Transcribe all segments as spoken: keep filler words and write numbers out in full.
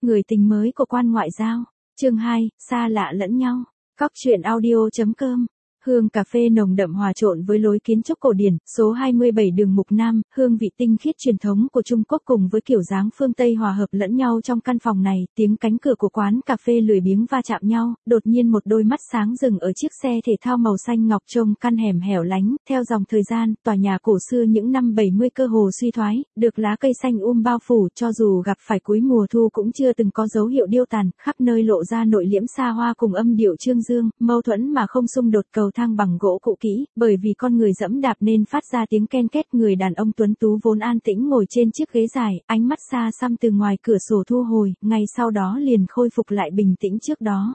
Người tình mới của quan ngoại giao. Chương hai, xa lạ lẫn nhau. Cóc truyện audio.com. Hương cà phê nồng đậm hòa trộn với lối kiến trúc cổ điển, số hai mươi bảy đường Mục Nam, hương vị tinh khiết truyền thống của Trung Quốc cùng với kiểu dáng phương Tây hòa hợp lẫn nhau trong căn phòng này, tiếng cánh cửa của quán cà phê lười biếng va chạm nhau, đột nhiên một đôi mắt sáng dừng ở chiếc xe thể thao màu xanh ngọc trông căn hẻm hẻo lánh, theo dòng thời gian, tòa nhà cổ xưa những năm bảy mươi cơ hồ suy thoái, được lá cây xanh um bao phủ, cho dù gặp phải cuối mùa thu cũng chưa từng có dấu hiệu điêu tàn, khắp nơi lộ ra nội liễm xa hoa cùng âm điệu trương dương, mâu thuẫn mà không xung đột. Cầu thang bằng gỗ cũ kỹ, bởi vì con người dẫm đạp nên phát ra tiếng ken két. Người đàn ông tuấn tú vốn an tĩnh ngồi trên chiếc ghế dài, ánh mắt xa xăm từ ngoài cửa sổ thu hồi, ngay sau đó liền khôi phục lại bình tĩnh trước đó.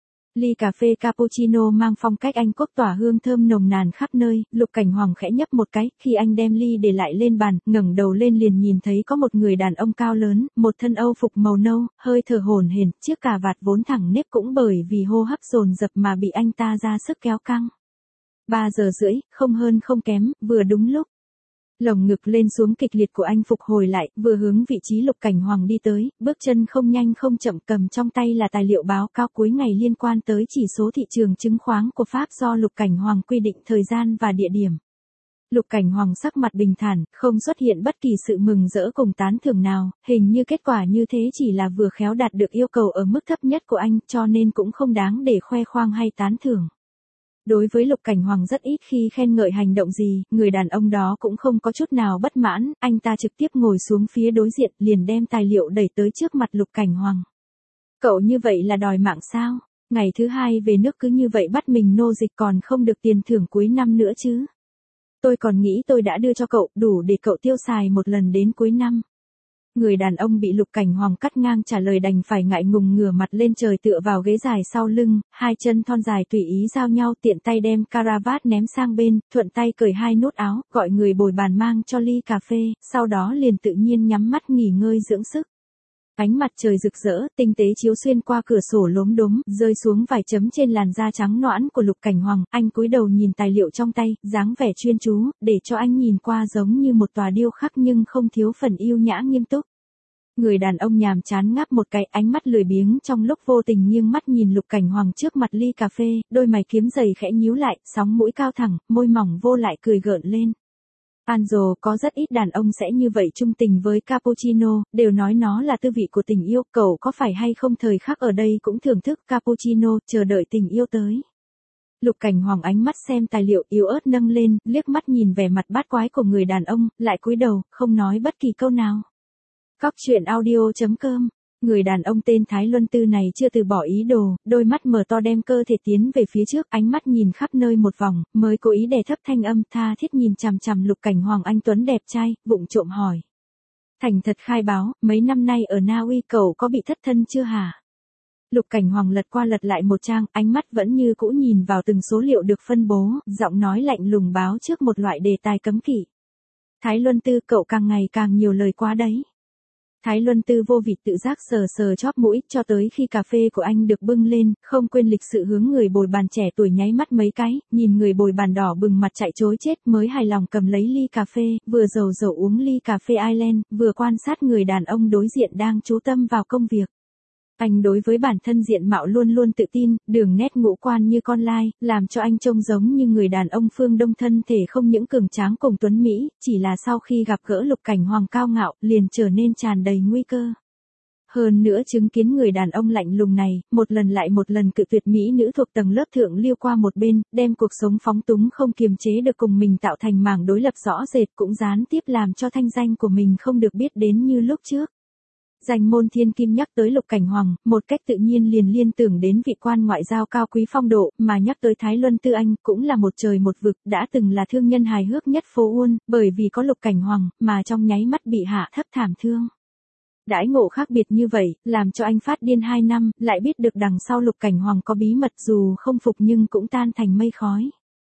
Ly cà phê cappuccino mang phong cách Anh Quốc tỏa hương thơm nồng nàn khắp nơi, Lục Cảnh Hoàng khẽ nhấp một cái, khi anh đem ly để lại lên bàn, ngẩng đầu lên liền nhìn thấy có một người đàn ông cao lớn, một thân âu phục màu nâu, hơi thở hổn hển, chiếc cà vạt vốn thẳng nếp cũng bởi vì hô hấp dồn dập mà bị anh ta ra sức kéo căng. Ba giờ rưỡi, không hơn không kém, vừa đúng lúc. Lồng ngực lên xuống kịch liệt của anh phục hồi lại, vừa hướng vị trí Lục Cảnh Hoàng đi tới, bước chân không nhanh không chậm, cầm trong tay là tài liệu báo cáo cuối ngày liên quan tới chỉ số thị trường chứng khoán của Pháp do Lục Cảnh Hoàng quy định thời gian và địa điểm. Lục Cảnh Hoàng sắc mặt bình thản, không xuất hiện bất kỳ sự mừng rỡ cùng tán thưởng nào, hình như kết quả như thế chỉ là vừa khéo đạt được yêu cầu ở mức thấp nhất của anh, cho nên cũng không đáng để khoe khoang hay tán thưởng. Đối với Lục Cảnh Hoàng rất ít khi khen ngợi hành động gì, người đàn ông đó cũng không có chút nào bất mãn, anh ta trực tiếp ngồi xuống phía đối diện, liền đem tài liệu đẩy tới trước mặt Lục Cảnh Hoàng. Cậu như vậy là đòi mạng sao? Ngày thứ hai về nước cứ như vậy bắt mình nô dịch còn không được tiền thưởng cuối năm nữa chứ? Tôi còn nghĩ tôi đã đưa cho cậu, đủ để cậu tiêu xài một lần đến cuối năm. Người đàn ông bị Lục Cảnh Hoàng cắt ngang trả lời đành phải ngại ngùng ngửa mặt lên trời tựa vào ghế dài sau lưng, hai chân thon dài tùy ý giao nhau, tiện tay đem caravat ném sang bên, thuận tay cởi hai nút áo, gọi người bồi bàn mang cho ly cà phê, sau đó liền tự nhiên nhắm mắt nghỉ ngơi dưỡng sức. Ánh mặt trời rực rỡ, tinh tế chiếu xuyên qua cửa sổ lốm đốm, rơi xuống vài chấm trên làn da trắng nõn của Lục Cảnh Hoàng, anh cúi đầu nhìn tài liệu trong tay, dáng vẻ chuyên chú, để cho anh nhìn qua giống như một tòa điêu khắc nhưng không thiếu phần yêu nhã nghiêm túc. Người đàn ông nhàm chán ngáp một cái, ánh mắt lười biếng trong lúc vô tình nghiêng mắt nhìn Lục Cảnh Hoàng trước mặt ly cà phê, đôi mày kiếm dày khẽ nhíu lại, sóng mũi cao thẳng, môi mỏng vô lại cười gợn lên. Anzo, có rất ít đàn ông sẽ như vậy trung tình với cappuccino, đều nói nó là tư vị của tình yêu, cậu có phải hay không thời khắc ở đây cũng thưởng thức cappuccino, chờ đợi tình yêu tới. Lục Cảnh Hoàng ánh mắt xem tài liệu yếu ớt nâng lên, liếc mắt nhìn vẻ mặt bát quái của người đàn ông, lại cúi đầu, không nói bất kỳ câu nào. Cóc truyện audio.com. Người đàn ông tên Thái Luân Tư này chưa từ bỏ ý đồ, đôi mắt mở to đem cơ thể tiến về phía trước, ánh mắt nhìn khắp nơi một vòng, mới cố ý đè thấp thanh âm, tha thiết nhìn chằm chằm Lục Cảnh Hoàng anh tuấn đẹp trai, vụng trộm hỏi. Thành thật khai báo, mấy năm nay ở Na Uy cậu có bị thất thân chưa hả? Lục Cảnh Hoàng lật qua lật lại một trang, ánh mắt vẫn như cũ nhìn vào từng số liệu được phân bố, giọng nói lạnh lùng báo trước một loại đề tài cấm kỵ. Thái Luân Tư, cậu càng ngày càng nhiều lời quá đấy. Thái Luân Tư vô vị tự giác sờ sờ chóp mũi, cho tới khi cà phê của anh được bưng lên, không quên lịch sự hướng người bồi bàn trẻ tuổi nháy mắt mấy cái, nhìn người bồi bàn đỏ bừng mặt chạy trối chết mới hài lòng cầm lấy ly cà phê, vừa dầu dầu uống ly cà phê Ireland, vừa quan sát người đàn ông đối diện đang chú tâm vào công việc. Anh đối với bản thân diện mạo luôn luôn tự tin, đường nét ngũ quan như con lai, làm cho anh trông giống như người đàn ông phương Đông thân thể không những cường tráng cùng tuấn Mỹ, chỉ là sau khi gặp gỡ Lục Cảnh Hoàng cao ngạo, liền trở nên tràn đầy nguy cơ. Hơn nữa chứng kiến người đàn ông lạnh lùng này, một lần lại một lần cự tuyệt mỹ nữ thuộc tầng lớp thượng lưu qua một bên, đem cuộc sống phóng túng không kiềm chế được cùng mình tạo thành mảng đối lập rõ rệt, cũng gián tiếp làm cho thanh danh của mình không được biết đến như lúc trước. Danh môn thiên kim nhắc tới Lục Cảnh Hoàng, một cách tự nhiên liền liên tưởng đến vị quan ngoại giao cao quý phong độ, mà nhắc tới Thái Luân Tư anh cũng là một trời một vực, đã từng là thương nhân hài hước nhất phố Uôn, bởi vì có Lục Cảnh Hoàng, mà trong nháy mắt bị hạ thấp thảm thương. Đãi ngộ khác biệt như vậy, làm cho anh phát điên hai năm, lại biết được đằng sau Lục Cảnh Hoàng có bí mật, dù không phục nhưng cũng tan thành mây khói.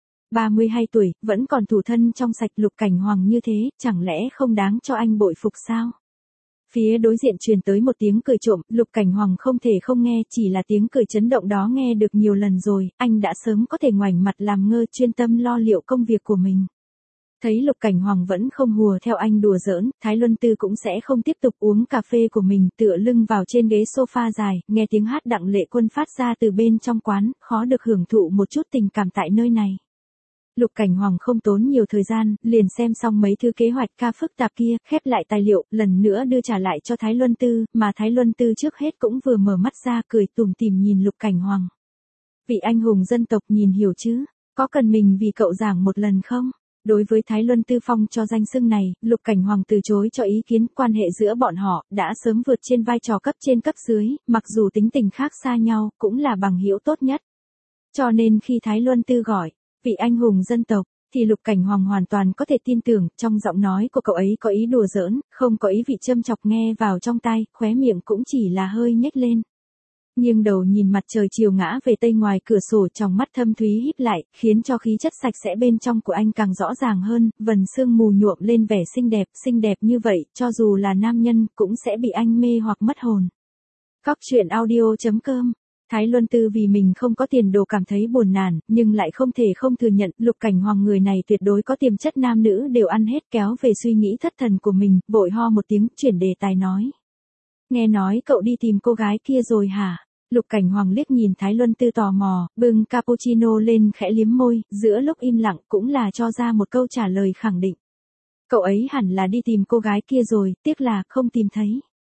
ba mươi hai tuổi, vẫn còn thủ thân trong sạch, Lục Cảnh Hoàng như thế, chẳng lẽ không đáng cho anh bội phục sao? Phía đối diện truyền tới một tiếng cười trộm, Lục Cảnh Hoàng không thể không nghe, chỉ là tiếng cười chấn động đó nghe được nhiều lần rồi, anh đã sớm có thể ngoảnh mặt làm ngơ chuyên tâm lo liệu công việc của mình. Thấy Lục Cảnh Hoàng vẫn không hùa theo anh đùa giỡn, Thái Luân Tư cũng sẽ không tiếp tục uống cà phê của mình, tựa lưng vào trên ghế sofa dài, nghe tiếng hát Đặng Lệ Quân phát ra từ bên trong quán, khó được hưởng thụ một chút tình cảm tại nơi này. Lục Cảnh Hoàng không tốn nhiều thời gian, liền xem xong mấy thứ kế hoạch ca phức tạp kia, khép lại tài liệu, lần nữa đưa trả lại cho Thái Luân Tư, mà Thái Luân Tư trước hết cũng vừa mở mắt ra cười tủm tỉm nhìn Lục Cảnh Hoàng. Vị anh hùng dân tộc nhìn hiểu chứ, có cần mình vì cậu giảng một lần không? Đối với Thái Luân Tư phong cho danh xưng này, Lục Cảnh Hoàng từ chối cho ý kiến, quan hệ giữa bọn họ đã sớm vượt trên vai trò cấp trên cấp dưới, mặc dù tính tình khác xa nhau, cũng là bằng hữu tốt nhất. Cho nên khi Thái Luân Tư gọi vị anh hùng dân tộc, thì Lục Cảnh Hoàng hoàn toàn có thể tin tưởng, trong giọng nói của cậu ấy có ý đùa giỡn, không có ý vị châm chọc nghe vào trong tai, khóe miệng cũng chỉ là hơi nhếch lên. Nghiêng đầu nhìn mặt trời chiều ngã về tây ngoài cửa sổ, trong mắt thâm thúy híp lại, khiến cho khí chất sạch sẽ bên trong của anh càng rõ ràng hơn, vầng sương mù nhuộm lên vẻ xinh đẹp, xinh đẹp như vậy, cho dù là nam nhân, cũng sẽ bị anh mê hoặc mất hồn. Cóc truyện audio chấm com. Thái Luân Tư vì mình không có tiền đồ cảm thấy buồn nản, nhưng lại không thể không thừa nhận, Lục Cảnh Hoàng người này tuyệt đối có tiềm chất nam nữ đều ăn hết, kéo về suy nghĩ thất thần của mình, vội ho một tiếng, chuyển đề tài nói. Nghe nói cậu đi tìm cô gái kia rồi hả? Lục Cảnh Hoàng liếc nhìn Thái Luân Tư tò mò, bưng cappuccino lên khẽ liếm môi, giữa lúc im lặng cũng là cho ra một câu trả lời khẳng định. Cậu ấy hẳn là đi tìm cô gái kia rồi, tiếc là không tìm thấy.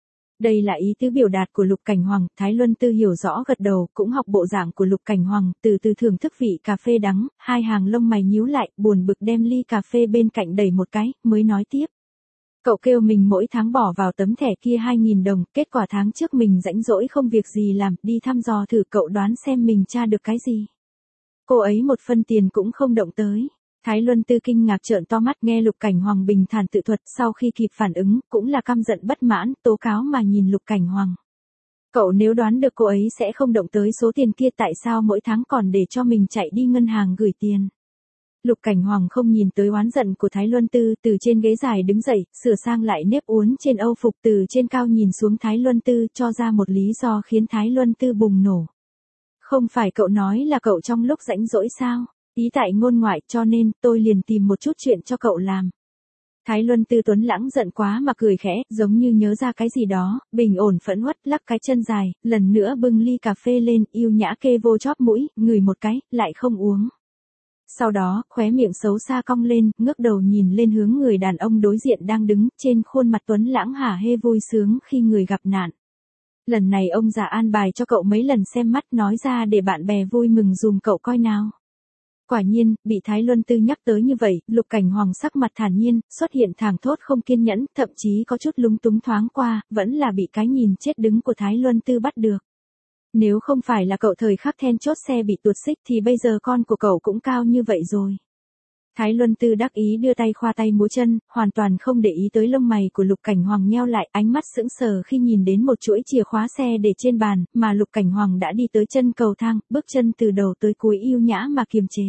Đây là ý tứ biểu đạt của Lục Cảnh Hoàng, Thái Luân Tư hiểu rõ gật đầu, cũng học bộ dạng của Lục Cảnh Hoàng, từ từ thưởng thức vị cà phê đắng, hai hàng lông mày nhíu lại, buồn bực đem ly cà phê bên cạnh đẩy một cái, mới nói tiếp. Cậu kêu mình mỗi tháng bỏ vào tấm thẻ kia hai nghìn đồng, kết quả tháng trước mình rãnh rỗi không việc gì làm, đi thăm dò thử, cậu đoán xem mình tra được cái gì. Cô ấy một phân tiền cũng không động tới. Thái Luân Tư kinh ngạc trợn to mắt, nghe Lục Cảnh Hoàng bình thản tự thuật, sau khi kịp phản ứng, cũng là căm giận bất mãn, tố cáo mà nhìn Lục Cảnh Hoàng. Cậu nếu đoán được cô ấy sẽ không động tới số tiền kia, tại sao mỗi tháng còn để cho mình chạy đi ngân hàng gửi tiền? Lục Cảnh Hoàng không nhìn tới oán giận của Thái Luân Tư, từ trên ghế dài đứng dậy, sửa sang lại nếp uốn trên âu phục, từ trên cao nhìn xuống Thái Luân Tư, cho ra một lý do khiến Thái Luân Tư bùng nổ. Không phải cậu nói là cậu trong lúc rãnh rỗi sao? Ý tại ngôn ngoại, cho nên tôi liền tìm một chút chuyện cho cậu làm. Thái Luân Tư Tuấn lãng giận quá mà cười khẽ, giống như nhớ ra cái gì đó, bình ổn phẫn uất, lắc cái chân dài, lần nữa bưng ly cà phê lên, yêu nhã kê vô chóp mũi, ngửi một cái, lại không uống. Sau đó, khóe miệng xấu xa cong lên, ngước đầu nhìn lên hướng người đàn ông đối diện đang đứng, trên khuôn mặt Tuấn lãng hả hê vui sướng khi người gặp nạn. Lần này ông già an bài cho cậu mấy lần xem mắt, nói ra để bạn bè vui mừng dùm cậu coi nào. Quả nhiên, bị Thái Luân Tư nhắc tới như vậy, Lục Cảnh Hoàng sắc mặt thản nhiên, xuất hiện thảng thốt không kiên nhẫn, thậm chí có chút lúng túng thoáng qua, vẫn là bị cái nhìn chết đứng của Thái Luân Tư bắt được. Nếu không phải là cậu thời khắc then chốt xe bị tuột xích thì bây giờ con của cậu cũng cao như vậy rồi. Thái Luân Tư đắc ý đưa tay khoa tay múa chân, hoàn toàn không để ý tới lông mày của Lục Cảnh Hoàng nheo lại, ánh mắt sững sờ khi nhìn đến một chuỗi chìa khóa xe để trên bàn, mà Lục Cảnh Hoàng đã đi tới chân cầu thang, bước chân từ đầu tới cuối yêu nhã mà kiềm chế.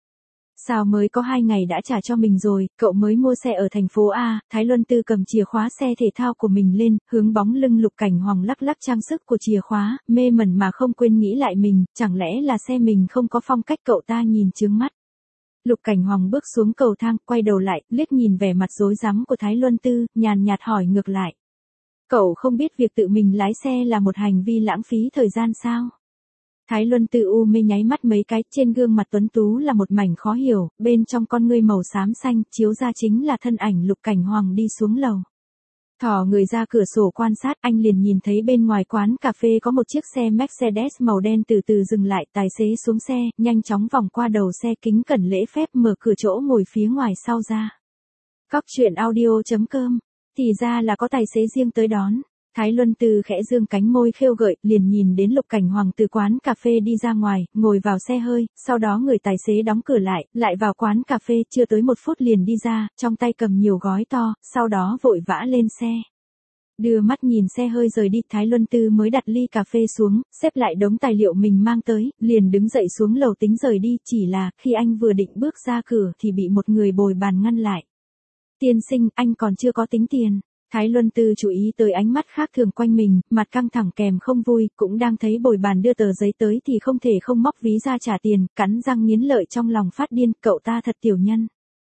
Sao mới có hai ngày đã trả cho mình rồi, cậu mới mua xe ở thành phố A, Thái Luân Tư cầm chìa khóa xe thể thao của mình lên, hướng bóng lưng Lục Cảnh Hoàng lắc lắc trang sức của chìa khóa, mê mẩn mà không quên nghĩ lại mình, chẳng lẽ là xe mình không có phong cách, cậu ta nhìn chướng mắt. Lục Cảnh Hoàng bước xuống cầu thang, quay đầu lại, liếc nhìn vẻ mặt rối rắm của Thái Luân Tư, nhàn nhạt hỏi ngược lại. Cậu không biết việc tự mình lái xe là một hành vi lãng phí thời gian sao? Thái Luân Tư u mê nháy mắt mấy cái, trên gương mặt tuấn tú là một mảnh khó hiểu, bên trong con ngươi màu xám xanh, chiếu ra chính là thân ảnh Lục Cảnh Hoàng đi xuống lầu. Thò người ra cửa sổ quan sát, anh liền nhìn thấy bên ngoài quán cà phê có một chiếc xe Mercedes màu đen từ từ dừng lại, tài xế xuống xe, nhanh chóng vòng qua đầu xe, kính cẩn lễ phép mở cửa chỗ ngồi phía ngoài sau ra. Cóc truyện audio chấm com, thì ra là có tài xế riêng tới đón. Thái Luân Tư khẽ dương cánh môi khêu gợi, liền nhìn đến Lục Cảnh Hoàng từ quán cà phê đi ra ngoài, ngồi vào xe hơi, sau đó người tài xế đóng cửa lại, lại vào quán cà phê, chưa tới một phút liền đi ra, trong tay cầm nhiều gói to, sau đó vội vã lên xe. Đưa mắt nhìn xe hơi rời đi, Thái Luân Tư mới đặt ly cà phê xuống, xếp lại đống tài liệu mình mang tới, liền đứng dậy xuống lầu tính rời đi, chỉ là, khi anh vừa định bước ra cửa thì bị một người bồi bàn ngăn lại. Tiên sinh, anh còn chưa có tính tiền. Thái Luân Tư chú ý tới ánh mắt khác thường quanh mình, mặt căng thẳng kèm không vui, cũng đang thấy bồi bàn đưa tờ giấy tới thì không thể không móc ví ra trả tiền, cắn răng nghiến lợi trong lòng phát điên, cậu ta thật tiểu nhân.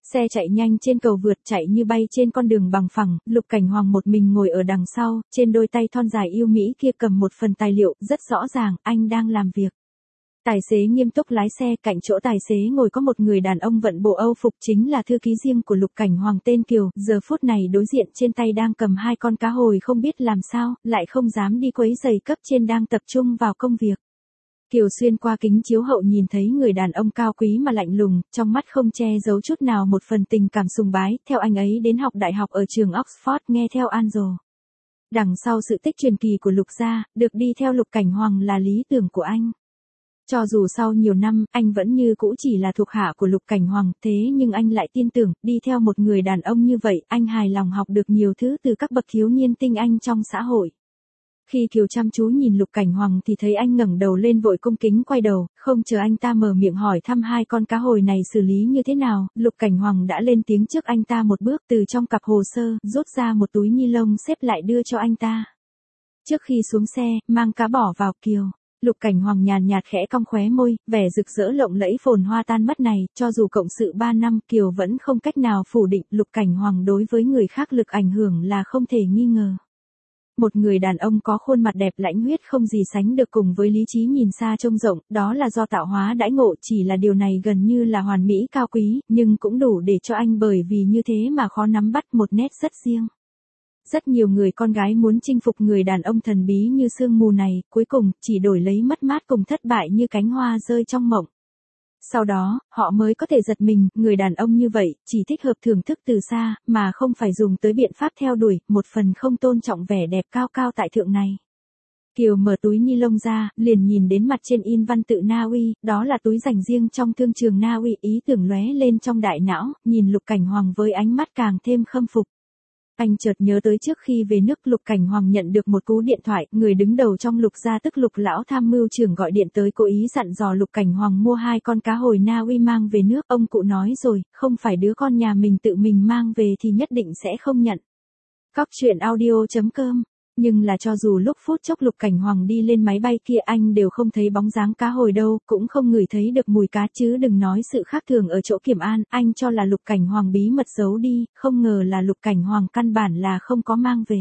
Xe chạy nhanh trên cầu vượt, chạy như bay trên con đường bằng phẳng, Lục Cảnh Hoàng một mình ngồi ở đằng sau, trên đôi tay thon dài yêu mỹ kia cầm một phần tài liệu, rất rõ ràng, anh đang làm việc. Tài xế nghiêm túc lái xe, cạnh chỗ tài xế ngồi có một người đàn ông vận bộ Âu phục, chính là thư ký riêng của Lục Cảnh Hoàng tên Kiều, giờ phút này đối diện trên tay đang cầm hai con cá hồi không biết làm sao, lại không dám đi quấy giày cấp trên đang tập trung vào công việc. Kiều xuyên qua kính chiếu hậu nhìn thấy người đàn ông cao quý mà lạnh lùng, trong mắt không che giấu chút nào một phần tình cảm sùng bái, theo anh ấy đến học đại học ở trường Oxford nghe theo Angel. Đằng sau sự tích truyền kỳ của Lục gia, được đi theo Lục Cảnh Hoàng là lý tưởng của anh. Cho dù sau nhiều năm, anh vẫn như cũ chỉ là thuộc hạ của Lục Cảnh Hoàng, thế nhưng anh lại tin tưởng, đi theo một người đàn ông như vậy, anh hài lòng học được nhiều thứ từ các bậc thiếu niên tinh anh trong xã hội. Khi Kiều chăm chú nhìn Lục Cảnh Hoàng thì thấy anh ngẩng đầu lên vội cung kính quay đầu, không chờ anh ta mở miệng hỏi thăm hai con cá hồi này xử lý như thế nào, Lục Cảnh Hoàng đã lên tiếng trước anh ta một bước, từ trong cặp hồ sơ, rút ra một túi ni lông xếp lại đưa cho anh ta. Trước khi xuống xe, mang cá bỏ vào. Kiều. Lục Cảnh Hoàng nhàn nhạt khẽ cong khóe môi, vẻ rực rỡ lộng lẫy phồn hoa tan mất này, cho dù cộng sự ba năm, Kiều vẫn không cách nào phủ định, Lục Cảnh Hoàng đối với người khác lực ảnh hưởng là không thể nghi ngờ. Một người đàn ông có khuôn mặt đẹp lãnh huyết không gì sánh được cùng với lý trí nhìn xa trông rộng, đó là do tạo hóa đãi ngộ, chỉ là điều này gần như là hoàn mỹ cao quý, nhưng cũng đủ để cho anh bởi vì như thế mà khó nắm bắt một nét rất riêng. Rất nhiều người con gái muốn chinh phục người đàn ông thần bí như sương mù này, cuối cùng, chỉ đổi lấy mất mát cùng thất bại như cánh hoa rơi trong mộng. Sau đó, họ mới có thể giật mình, người đàn ông như vậy, chỉ thích hợp thưởng thức từ xa, mà không phải dùng tới biện pháp theo đuổi, một phần không tôn trọng vẻ đẹp cao cao tại thượng này. Kiều mở túi ni lông ra, liền nhìn đến mặt trên in văn tự Na Uy, đó là túi dành riêng trong thương trường Na Uy, ý tưởng lóe lên trong đại não, nhìn Lục Cảnh Hoàng với ánh mắt càng thêm khâm phục. Anh chợt nhớ tới trước khi về nước Lục Cảnh Hoàng nhận được một cú điện thoại, người đứng đầu trong Lục gia tức Lục lão tham mưu trưởng gọi điện tới cố ý dặn dò Lục Cảnh Hoàng mua hai con cá hồi Na Uy mang về nước. Ông cụ nói rồi, không phải đứa con nhà mình tự mình mang về thì nhất định sẽ không nhận. Cóc truyện audio chấm com. Nhưng là cho dù lúc phút chốc Lục Cảnh Hoàng đi lên máy bay kia anh đều không thấy bóng dáng cá hồi đâu, cũng không ngửi thấy được mùi cá, chứ đừng nói sự khác thường ở chỗ kiểm an, anh cho là Lục Cảnh Hoàng bí mật giấu đi, không ngờ là Lục Cảnh Hoàng căn bản là không có mang về.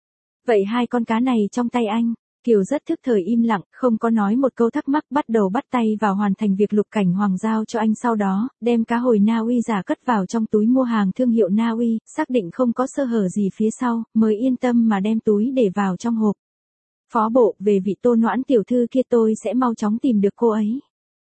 Vậy hai con cá này trong tay anh? Kiều rất thức thời im lặng, không có nói một câu thắc mắc, bắt đầu bắt tay vào hoàn thành việc Lục Cảnh Hoàng giao cho anh, sau đó, đem cá hồi Na Uy giả cất vào trong túi mua hàng thương hiệu Na Uy, xác định không có sơ hở gì phía sau, mới yên tâm mà đem túi để vào trong hộp. Phó bộ, về vị Tô Noãn tiểu thư kia tôi sẽ mau chóng tìm được cô ấy.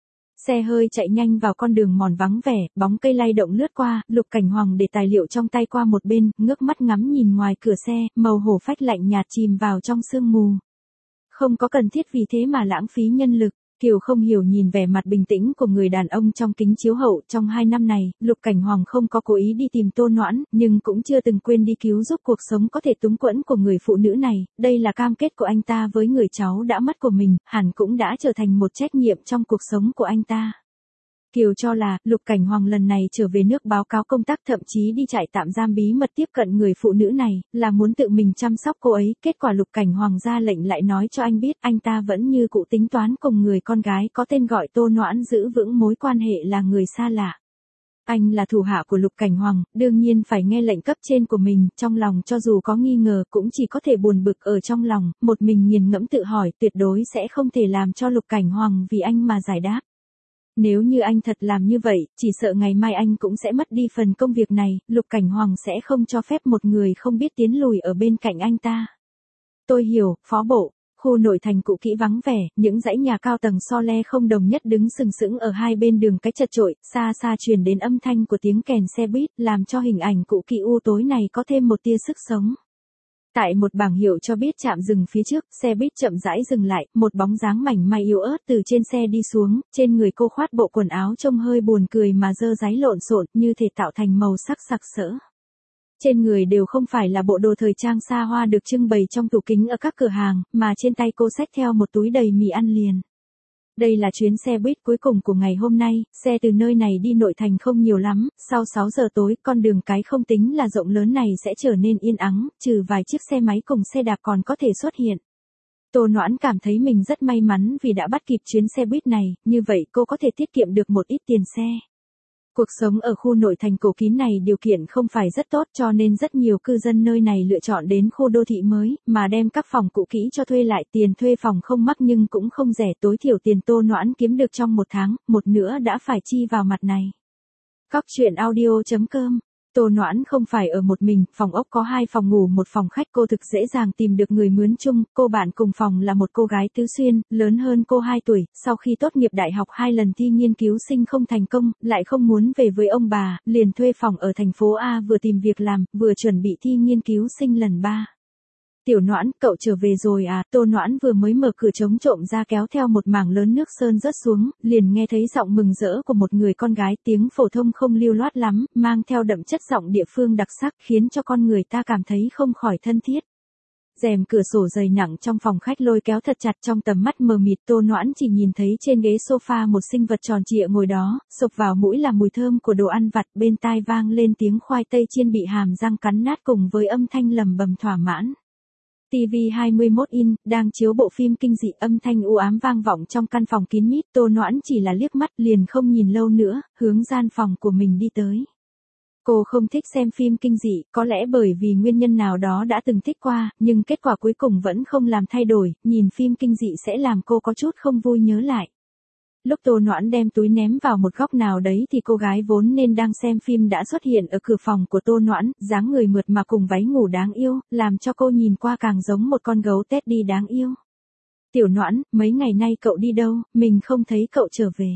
Xe hơi chạy nhanh vào con đường mòn vắng vẻ, bóng cây lay động lướt qua, Lục Cảnh Hoàng để tài liệu trong tay qua một bên, ngước mắt ngắm nhìn ngoài cửa xe, màu hổ phách lạnh nhạt chìm vào trong sương mù. Không có cần thiết vì thế mà lãng phí nhân lực. Kiều không hiểu nhìn vẻ mặt bình tĩnh của người đàn ông trong kính chiếu hậu, trong hai năm này, Lục Cảnh Hoàng không có cố ý đi tìm Tô Noãn, nhưng cũng chưa từng quên đi cứu giúp cuộc sống có thể túng quẫn của người phụ nữ này, đây là cam kết của anh ta với người cháu đã mất của mình, hẳn cũng đã trở thành một trách nhiệm trong cuộc sống của anh ta. Kiều cho là, Lục Cảnh Hoàng lần này trở về nước báo cáo công tác, thậm chí đi trại tạm giam bí mật tiếp cận người phụ nữ này, là muốn tự mình chăm sóc cô ấy, kết quả Lục Cảnh Hoàng ra lệnh lại nói cho anh biết, anh ta vẫn như cũ tính toán cùng người con gái có tên gọi Tô Noãn giữ vững mối quan hệ là người xa lạ. Anh là thủ hạ của Lục Cảnh Hoàng, đương nhiên phải nghe lệnh cấp trên của mình, trong lòng cho dù có nghi ngờ cũng chỉ có thể buồn bực ở trong lòng, một mình nghiền ngẫm tự hỏi, tuyệt đối sẽ không thể làm cho Lục Cảnh Hoàng vì anh mà giải đáp. Nếu như anh thật làm như vậy, chỉ sợ ngày mai anh cũng sẽ mất đi phần công việc này, Lục Cảnh Hoàng sẽ không cho phép một người không biết tiến lùi ở bên cạnh anh ta. Tôi hiểu, phó bộ. Khu nội thành cũ kỹ vắng vẻ, những dãy nhà cao tầng so le không đồng nhất đứng sừng sững ở hai bên đường cái chật chội, xa xa truyền đến âm thanh của tiếng kèn xe buýt, làm cho hình ảnh cũ kỹ u tối này có thêm một tia sức sống. Tại một bảng hiệu cho biết trạm dừng phía trước, xe buýt chậm rãi dừng lại, một bóng dáng mảnh mai yếu ớt từ trên xe đi xuống, trên người cô khoác bộ quần áo trông hơi buồn cười mà dơ dáy lộn xộn, như thể tạo thành màu sắc sặc sỡ. Trên người đều không phải là bộ đồ thời trang xa hoa được trưng bày trong tủ kính ở các cửa hàng, mà trên tay cô xách theo một túi đầy mì ăn liền. Đây là chuyến xe buýt cuối cùng của ngày hôm nay, xe từ nơi này đi nội thành không nhiều lắm, sau sáu giờ tối, con đường cái không tính là rộng lớn này sẽ trở nên yên ắng, trừ vài chiếc xe máy cùng xe đạp còn có thể xuất hiện. Tô Noãn cảm thấy mình rất may mắn vì đã bắt kịp chuyến xe buýt này, như vậy cô có thể tiết kiệm được một ít tiền xe. Cuộc sống ở khu nội thành cổ kín này điều kiện không phải rất tốt cho nên rất nhiều cư dân nơi này lựa chọn đến khu đô thị mới, mà đem các phòng cũ kỹ cho thuê lại. Tiền thuê phòng không mắc nhưng cũng không rẻ, tối thiểu tiền Tô Noãn kiếm được trong một tháng, một nửa đã phải chi vào mặt này. Cóc truyện audio chấm com. Tô Noãn không phải ở một mình, phòng ốc có hai phòng ngủ một phòng khách, cô thực dễ dàng tìm được người mướn chung. Cô bạn cùng phòng là một cô gái tứ xuyên, lớn hơn cô hai tuổi, sau khi tốt nghiệp đại học hai lần thi nghiên cứu sinh không thành công, lại không muốn về với ông bà, liền thuê phòng ở thành phố A, vừa tìm việc làm, vừa chuẩn bị thi nghiên cứu sinh lần ba. Tiểu Noãn, cậu trở về rồi à? Tô Noãn vừa mới mở cửa chống trộm ra kéo theo một mảng lớn nước sơn rớt xuống, liền nghe thấy giọng mừng rỡ của một người con gái, tiếng phổ thông không lưu loát lắm, mang theo đậm chất giọng địa phương đặc sắc, khiến cho con người ta cảm thấy không khỏi thân thiết. Rèm cửa sổ dày nặng trong phòng khách lôi kéo thật chặt, trong tầm mắt mờ mịt Tô Noãn chỉ nhìn thấy trên ghế sofa một sinh vật tròn trịa ngồi đó, xộc vào mũi là mùi thơm của đồ ăn vặt, bên tai vang lên tiếng khoai tây chiên bị hàm răng cắn nát cùng với âm thanh lầm bầm thỏa mãn. ti vi hai mươi mốt inch, đang chiếu bộ phim kinh dị, âm thanh u ám vang vọng trong căn phòng kín mít. Tô Noãn chỉ là liếc mắt liền không nhìn lâu nữa, hướng gian phòng của mình đi tới. Cô không thích xem phim kinh dị, có lẽ bởi vì nguyên nhân nào đó đã từng thích qua, nhưng kết quả cuối cùng vẫn không làm thay đổi, nhìn phim kinh dị sẽ làm cô có chút không vui nhớ lại. Lúc Tô Noãn đem túi ném vào một góc nào đấy thì cô gái vốn nên đang xem phim đã xuất hiện ở cửa phòng của Tô Noãn, dáng người mượt mà cùng váy ngủ đáng yêu, làm cho cô nhìn qua càng giống một con gấu Teddy đáng yêu. Tiểu Noãn, mấy ngày nay cậu đi đâu, mình không thấy cậu trở về.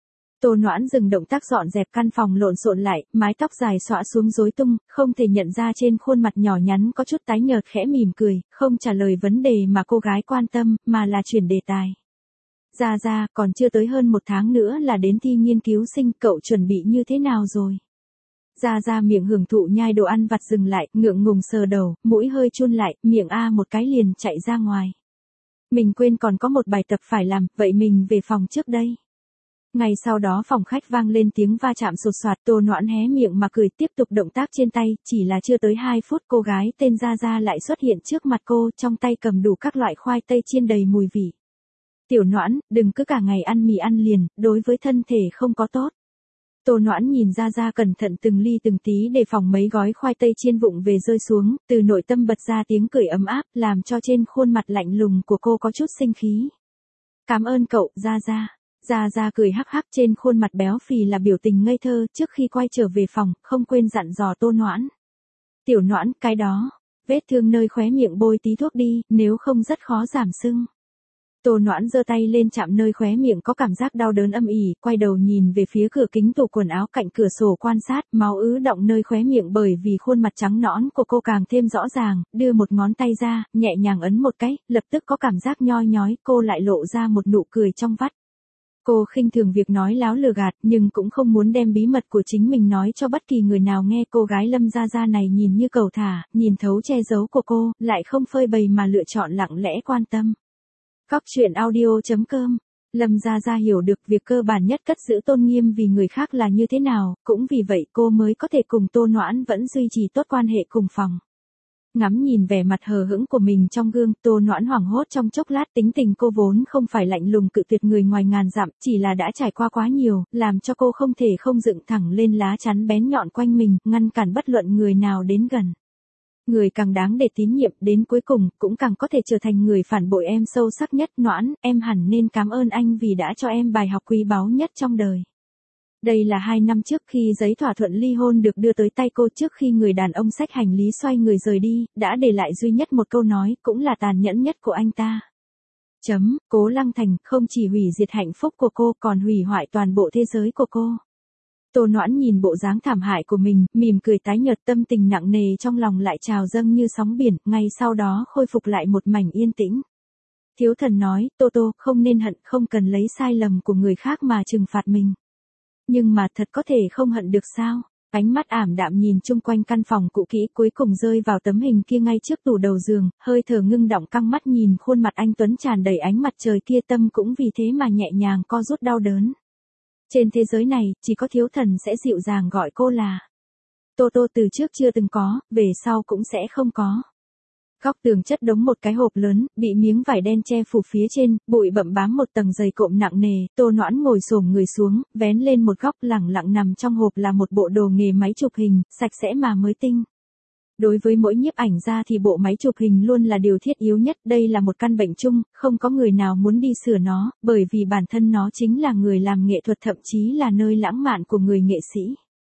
Tô Noãn dừng động tác dọn dẹp căn phòng lộn xộn lại, mái tóc dài xõa xuống rối tung, không thể nhận ra trên khuôn mặt nhỏ nhắn có chút tái nhợt, khẽ mỉm cười, không trả lời vấn đề mà cô gái quan tâm, mà là chuyển đề tài. Ra ra, còn chưa tới hơn một tháng nữa là đến thi nghiên cứu sinh, cậu chuẩn bị như thế nào rồi? Ra ra miệng hưởng thụ nhai đồ ăn vặt dừng lại, ngượng ngùng sờ đầu, mũi hơi chun lại, miệng a một cái liền chạy ra ngoài. Mình quên còn có một bài tập phải làm, vậy mình về phòng trước đây. Ngay sau đó phòng khách vang lên tiếng va chạm sột soạt, Tô Noãn hé miệng mà cười, tiếp tục động tác trên tay, chỉ là chưa tới hai phút cô gái tên Gia Gia lại xuất hiện trước mặt cô, trong tay cầm đủ các loại khoai tây chiên đầy mùi vị. Tiểu Noãn, đừng cứ cả ngày ăn mì ăn liền, đối với thân thể không có tốt. Tô Noãn nhìn Gia Gia cẩn thận từng ly từng tí đề phòng mấy gói khoai tây chiên vụng về rơi xuống, từ nội tâm bật ra tiếng cười ấm áp, làm cho trên khuôn mặt lạnh lùng của cô có chút sinh khí. Cảm ơn cậu, Gia Gia. Gia Gia cười hắc hắc, trên khuôn mặt béo phì là biểu tình ngây thơ, trước khi quay trở về phòng, không quên dặn dò Tô Noãn. Tiểu Noãn, cái đó, vết thương nơi khóe miệng bôi tí thuốc đi, nếu không rất khó giảm sưng. Tô Noãn giơ tay lên chạm nơi khóe miệng có cảm giác đau đớn âm ỉ, quay đầu nhìn về phía cửa kính tủ quần áo cạnh cửa sổ quan sát, máu ứ đọng nơi khóe miệng bởi vì khuôn mặt trắng nõn của cô càng thêm rõ ràng, đưa một ngón tay ra, nhẹ nhàng ấn một cái, lập tức có cảm giác nhoi nhói, cô lại lộ ra một nụ cười trong vắt. Cô khinh thường việc nói láo lừa gạt, nhưng cũng không muốn đem bí mật của chính mình nói cho bất kỳ người nào nghe. Cô gái Lâm Gia Gia này nhìn như cầu thả, nhìn thấu che giấu của cô, lại không phơi bày mà lựa chọn lặng lẽ quan tâm. Cóc truyện audio chấm com. Lâm Gia Gia hiểu được việc cơ bản nhất cất giữ tôn nghiêm vì người khác là như thế nào, cũng vì vậy cô mới có thể cùng Tô Noãn vẫn duy trì tốt quan hệ cùng phòng. Ngắm nhìn vẻ mặt hờ hững của mình trong gương, Tô Noãn hoảng hốt trong chốc lát, tính tình cô vốn không phải lạnh lùng cự tuyệt người ngoài ngàn dặm, chỉ là đã trải qua quá nhiều, làm cho cô không thể không dựng thẳng lên lá chắn bén nhọn quanh mình, ngăn cản bất luận người nào đến gần. Người càng đáng để tín nhiệm, đến cuối cùng, cũng càng có thể trở thành người phản bội em sâu sắc nhất. Noãn, em hẳn nên cảm ơn anh vì đã cho em bài học quý báu nhất trong đời. Đây là hai năm trước khi giấy thỏa thuận ly hôn được đưa tới tay cô, trước khi người đàn ông xách hành lý xoay người rời đi, đã để lại duy nhất một câu nói, cũng là tàn nhẫn nhất của anh ta. Chấm, Cố Lăng Thành, không chỉ hủy diệt hạnh phúc của cô, còn hủy hoại toàn bộ thế giới của cô. Tô Noãn nhìn bộ dáng thảm hại của mình, mỉm cười tái nhợt, tâm tình nặng nề trong lòng lại trào dâng như sóng biển, ngay sau đó khôi phục lại một mảnh yên tĩnh. Thiếu thần nói, Tô Tô, không nên hận, không cần lấy sai lầm của người khác mà trừng phạt mình. Nhưng mà thật có thể không hận được sao? Ánh mắt ảm đạm nhìn chung quanh căn phòng cũ kỹ, cuối cùng rơi vào tấm hình kia ngay trước tủ đầu giường, hơi thở ngưng động, căng mắt nhìn khuôn mặt anh tuấn tràn đầy ánh mặt trời kia, tâm cũng vì thế mà nhẹ nhàng co rút đau đớn. Trên thế giới này, chỉ có thiếu thần sẽ dịu dàng gọi cô là Tô Tô, từ trước chưa từng có, về sau cũng sẽ không có. Góc tường chất đống một cái hộp lớn, bị miếng vải đen che phủ phía trên, bụi bặm bám một tầng dày cộm nặng nề, Tô Noãn ngồi xổm người xuống, vén lên một góc, lẳng lặng nằm trong hộp là một bộ đồ nghề máy chụp hình, sạch sẽ mà mới tinh. Đối với mỗi nhiếp ảnh gia thì bộ máy chụp hình luôn là điều thiết yếu nhất, đây là một căn bệnh chung, không có người nào muốn đi sửa nó, bởi vì bản thân nó chính là người làm nghệ thuật, thậm chí là nơi lãng mạn của người nghệ sĩ.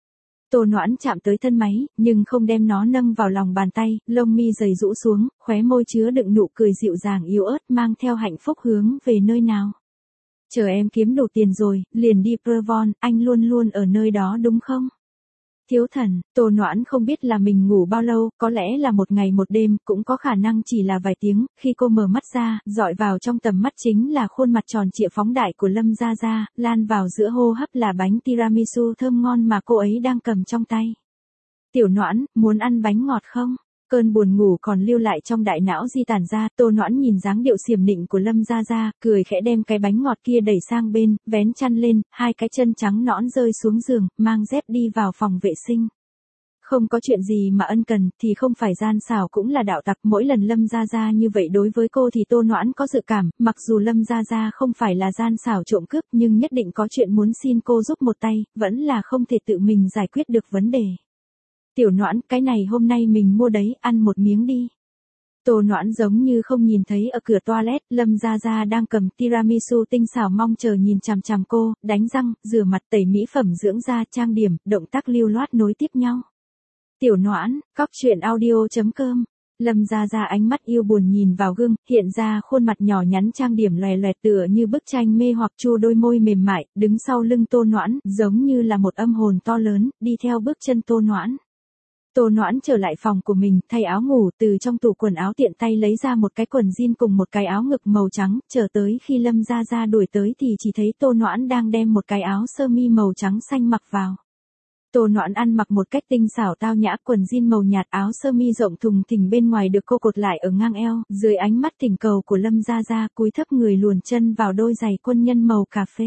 Tô Noãn chạm tới thân máy, nhưng không đem nó nâng vào lòng bàn tay, lông mi dày rũ xuống, khóe môi chứa đựng nụ cười dịu dàng yếu ớt mang theo hạnh phúc hướng về nơi nào. Chờ em kiếm đủ tiền rồi, liền đi Prevon, anh luôn luôn ở nơi đó đúng không? Thiếu thần, Tô Noãn không biết là mình ngủ bao lâu, có lẽ là một ngày một đêm, cũng có khả năng chỉ là vài tiếng, khi cô mở mắt ra, dọi vào trong tầm mắt chính là khuôn mặt tròn trịa phóng đại của Lâm Gia Gia, lan vào giữa hô hấp là bánh tiramisu thơm ngon mà cô ấy đang cầm trong tay. Tiểu Noãn, muốn ăn bánh ngọt không? Cơn buồn ngủ còn lưu lại trong đại não di tản ra, Tô Noãn nhìn dáng điệu xiểm nịnh của Lâm Gia Gia, cười khẽ đem cái bánh ngọt kia đẩy sang bên, vén chăn lên, hai cái chân trắng nõn rơi xuống giường, mang dép đi vào phòng vệ sinh. Không có chuyện gì mà ân cần, thì không phải gian xảo cũng là đạo tặc, mỗi lần Lâm Gia Gia như vậy đối với cô thì Tô Noãn có dự cảm, mặc dù Lâm Gia Gia không phải là gian xảo trộm cướp nhưng nhất định có chuyện muốn xin cô giúp một tay, vẫn là không thể tự mình giải quyết được vấn đề. Tiểu Noãn, cái này hôm nay mình mua đấy, ăn một miếng đi. Tô Noãn giống như không nhìn thấy ở cửa toilet, Lâm Gia Gia đang cầm tiramisu tinh xảo mong chờ nhìn chằm chằm cô, đánh răng, rửa mặt, tẩy mỹ phẩm dưỡng da, trang điểm, động tác lưu loát nối tiếp nhau. Tiểu Noãn, cóc truyện audio chấm com. Lâm Gia Gia ánh mắt yêu buồn nhìn vào gương, hiện ra khuôn mặt nhỏ nhắn trang điểm loè loẹt tựa như bức tranh mê hoặc, chu đôi môi mềm mại, đứng sau lưng Tô Noãn, giống như là một âm hồn to lớn, đi theo bước chân Tô Noãn. Tô Noãn trở lại phòng của mình, thay áo ngủ, từ trong tủ quần áo tiện tay lấy ra một cái quần jean cùng một cái áo ngực màu trắng, chờ tới khi Lâm Gia Gia đuổi tới thì chỉ thấy Tô Noãn đang đem một cái áo sơ mi màu trắng xanh mặc vào. Tô Noãn ăn mặc một cách tinh xảo tao nhã, quần jean màu nhạt, áo sơ mi rộng thùng thình bên ngoài được cô cột lại ở ngang eo, dưới ánh mắt thỉnh cầu của Lâm Gia Gia, cúi thấp người luồn chân vào đôi giày quân nhân màu cà phê.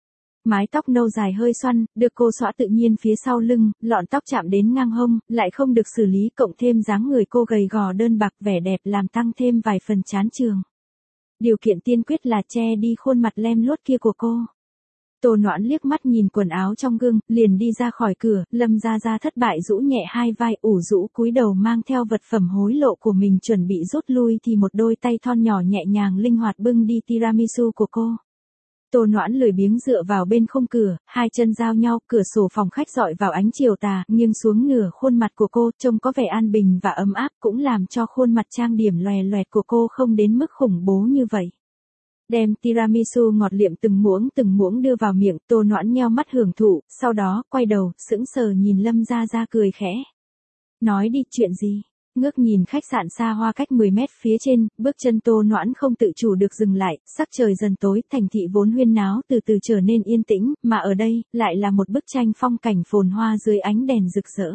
Mái tóc nâu dài hơi xoăn, được cô xõa tự nhiên phía sau lưng, lọn tóc chạm đến ngang hông, lại không được xử lý, cộng thêm dáng người cô gầy gò đơn bạc vẻ đẹp làm tăng thêm vài phần chán chường. Điều kiện tiên quyết là che đi khuôn mặt lem luốt kia của cô. Tô Noãn liếc mắt nhìn quần áo trong gương, liền đi ra khỏi cửa, Lâm Gia Gia thất bại rũ nhẹ hai vai, ủ rũ cúi đầu mang theo vật phẩm hối lộ của mình chuẩn bị rút lui thì một đôi tay thon nhỏ nhẹ nhàng linh hoạt bưng đi tiramisu của cô. Tô Noãn lười biếng dựa vào bên khung cửa, hai chân giao nhau, cửa sổ phòng khách dọi vào ánh chiều tà, nghiêng xuống nửa khuôn mặt của cô, trông có vẻ an bình và ấm áp, cũng làm cho khuôn mặt trang điểm loè loẹt của cô không đến mức khủng bố như vậy. Đem tiramisu ngọt liệm từng muỗng từng muỗng đưa vào miệng, Tô Noãn nheo mắt hưởng thụ, sau đó, quay đầu, sững sờ nhìn Lâm Gia Gia cười khẽ. Nói đi, chuyện gì? Ngước nhìn khách sạn xa hoa cách mười mét phía trên, bước chân Tô Noãn không tự chủ được dừng lại, sắc trời dần tối, thành thị vốn huyên náo từ từ trở nên yên tĩnh, mà ở đây, lại là một bức tranh phong cảnh phồn hoa dưới ánh đèn rực rỡ.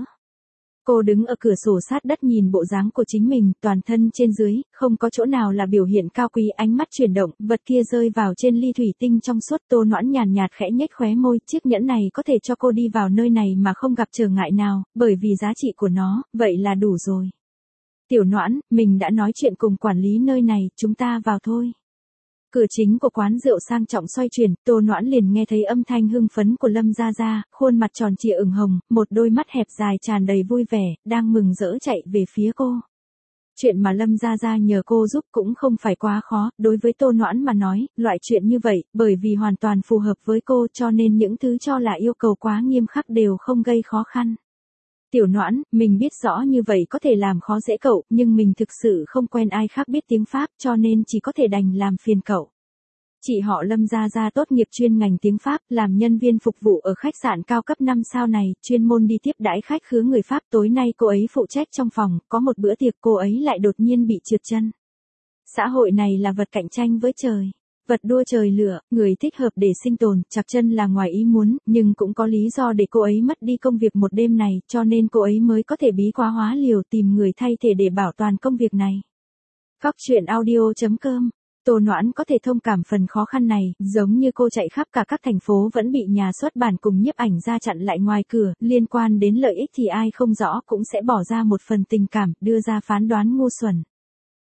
Cô đứng ở cửa sổ sát đất nhìn bộ dáng của chính mình, toàn thân trên dưới, không có chỗ nào là biểu hiện cao quý, ánh mắt chuyển động, vật kia rơi vào trên ly thủy tinh trong suốt. Tô Noãn nhàn nhạt khẽ nhếch khóe môi, chiếc nhẫn này có thể cho cô đi vào nơi này mà không gặp trở ngại nào, bởi vì giá trị của nó, vậy là đủ rồi. Tiểu Noãn, mình đã nói chuyện cùng quản lý nơi này, chúng ta vào thôi. Cửa chính của quán rượu sang trọng xoay chuyển, Tô Noãn liền nghe thấy âm thanh hưng phấn của Lâm Gia Gia, khuôn mặt tròn trịa ửng hồng, một đôi mắt hẹp dài tràn đầy vui vẻ, đang mừng rỡ chạy về phía cô. Chuyện mà Lâm Gia Gia nhờ cô giúp cũng không phải quá khó, đối với Tô Noãn mà nói, loại chuyện như vậy, bởi vì hoàn toàn phù hợp với cô cho nên những thứ cho là yêu cầu quá nghiêm khắc đều không gây khó khăn. Tiểu Noãn, mình biết rõ như vậy có thể làm khó dễ cậu, nhưng mình thực sự không quen ai khác biết tiếng Pháp cho nên chỉ có thể đành làm phiền cậu. Chị họ Lâm Gia Gia tốt nghiệp chuyên ngành tiếng Pháp, làm nhân viên phục vụ ở khách sạn cao cấp năm sao này, chuyên môn đi tiếp đãi khách khứa người Pháp. Tối nay cô ấy phụ trách trong phòng, có một bữa tiệc cô ấy lại đột nhiên bị trượt chân. Xã hội này là vật cạnh tranh với trời. Vật đua trời lửa, người thích hợp để sinh tồn, chạc chân là ngoài ý muốn, nhưng cũng có lý do để cô ấy mất đi công việc một đêm này, cho nên cô ấy mới có thể bí quá hóa liều tìm người thay thế để bảo toàn công việc này. Cóc truyện audio chấm com. Tô Noãn có thể thông cảm phần khó khăn này, giống như cô chạy khắp cả các thành phố vẫn bị nhà xuất bản cùng nhiếp ảnh ra chặn lại ngoài cửa, liên quan đến lợi ích thì ai không rõ cũng sẽ bỏ ra một phần tình cảm, đưa ra phán đoán ngu xuẩn.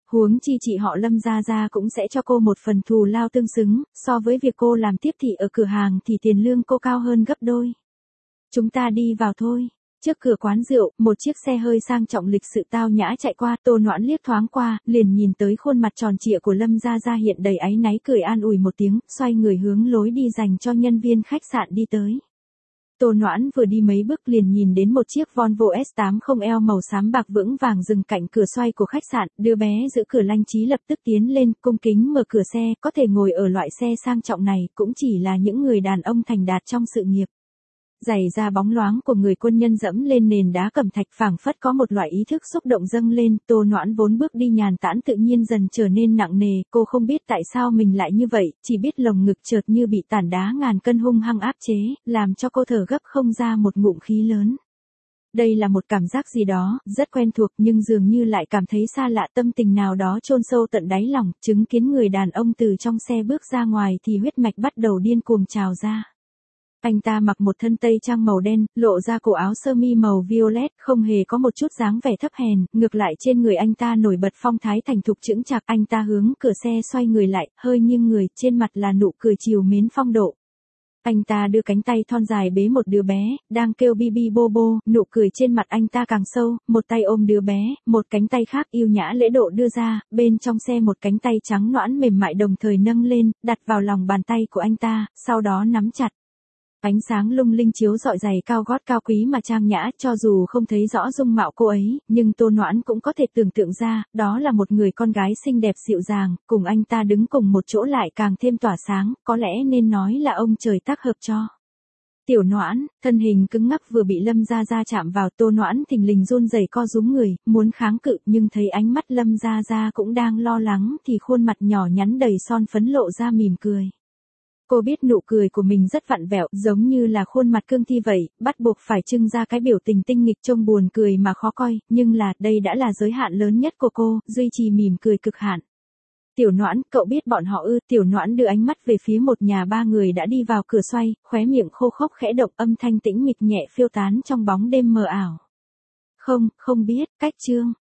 Huống chi chị họ Lâm gia gia cũng sẽ cho cô một phần thù lao tương xứng, so với việc cô làm tiếp thị ở cửa hàng thì tiền lương cô cao hơn gấp đôi. Chúng ta đi vào thôi. Trước cửa quán rượu, một chiếc xe hơi sang trọng lịch sự tao nhã chạy qua, Tô Noãn liếc thoáng qua, liền nhìn tới khuôn mặt tròn trịa của Lâm gia gia hiện đầy áy náy cười an ủi một tiếng, xoay người hướng lối đi dành cho nhân viên khách sạn đi tới. Tô Noãn vừa đi mấy bước liền nhìn đến một chiếc Volvo S tám mươi L màu xám bạc vững vàng dừng cạnh cửa xoay của khách sạn, đứa bé giữ cửa Lanh Trí lập tức tiến lên, cung kính mở cửa xe, có thể ngồi ở loại xe sang trọng này, cũng chỉ là những người đàn ông thành đạt trong sự nghiệp. Giày da bóng loáng của người quân nhân dẫm lên nền đá cẩm thạch phảng phất có một loại ý thức xúc động dâng lên, Tô Noãn vốn bước đi nhàn tản tự nhiên dần trở nên nặng nề, cô không biết tại sao mình lại như vậy, chỉ biết lồng ngực chợt như bị tảng đá ngàn cân hung hăng áp chế, làm cho cô thở gấp không ra một ngụm khí lớn. Đây là một cảm giác gì đó, rất quen thuộc nhưng dường như lại cảm thấy xa lạ, tâm tình nào đó chôn sâu tận đáy lòng, chứng kiến người đàn ông từ trong xe bước ra ngoài thì huyết mạch bắt đầu điên cuồng trào ra. Anh ta mặc một thân tây trang màu đen, lộ ra cổ áo sơ mi màu violet, không hề có một chút dáng vẻ thấp hèn, ngược lại trên người anh ta nổi bật phong thái thành thục chững chạc, anh ta hướng cửa xe xoay người lại, hơi nghiêng người, trên mặt là nụ cười trìu mến phong độ. Anh ta đưa cánh tay thon dài bế một đứa bé, đang kêu bi bi bô bô, nụ cười trên mặt anh ta càng sâu, một tay ôm đứa bé, một cánh tay khác yêu nhã lễ độ đưa ra, bên trong xe một cánh tay trắng nõn mềm mại đồng thời nâng lên, đặt vào lòng bàn tay của anh ta, sau đó nắm chặt. Ánh sáng lung linh chiếu rọi giày cao gót cao quý mà trang nhã, cho dù không thấy rõ dung mạo cô ấy, nhưng Tô Noãn cũng có thể tưởng tượng ra, đó là một người con gái xinh đẹp dịu dàng, cùng anh ta đứng cùng một chỗ lại càng thêm tỏa sáng, có lẽ nên nói là ông trời tác hợp cho. Tiểu Noãn, thân hình cứng ngắc vừa bị Lâm gia gia chạm vào, Tô Noãn thình lình run rẩy co rúm người, muốn kháng cự, nhưng thấy ánh mắt Lâm gia gia cũng đang lo lắng thì khuôn mặt nhỏ nhắn đầy son phấn lộ ra mỉm cười. Cô biết nụ cười của mình rất vặn vẹo, giống như là khuôn mặt cương thi vậy, bắt buộc phải trưng ra cái biểu tình tinh nghịch trông buồn cười mà khó coi, nhưng là, đây đã là giới hạn lớn nhất của cô, duy trì mỉm cười cực hạn. Tiểu Noãn, cậu biết bọn họ ư? Tiểu Noãn đưa ánh mắt về phía một nhà ba người đã đi vào cửa xoay, khóe miệng khô khốc khẽ động, âm thanh tĩnh mịch nhẹ phiêu tán trong bóng đêm mờ ảo. Không, không biết, cách chương.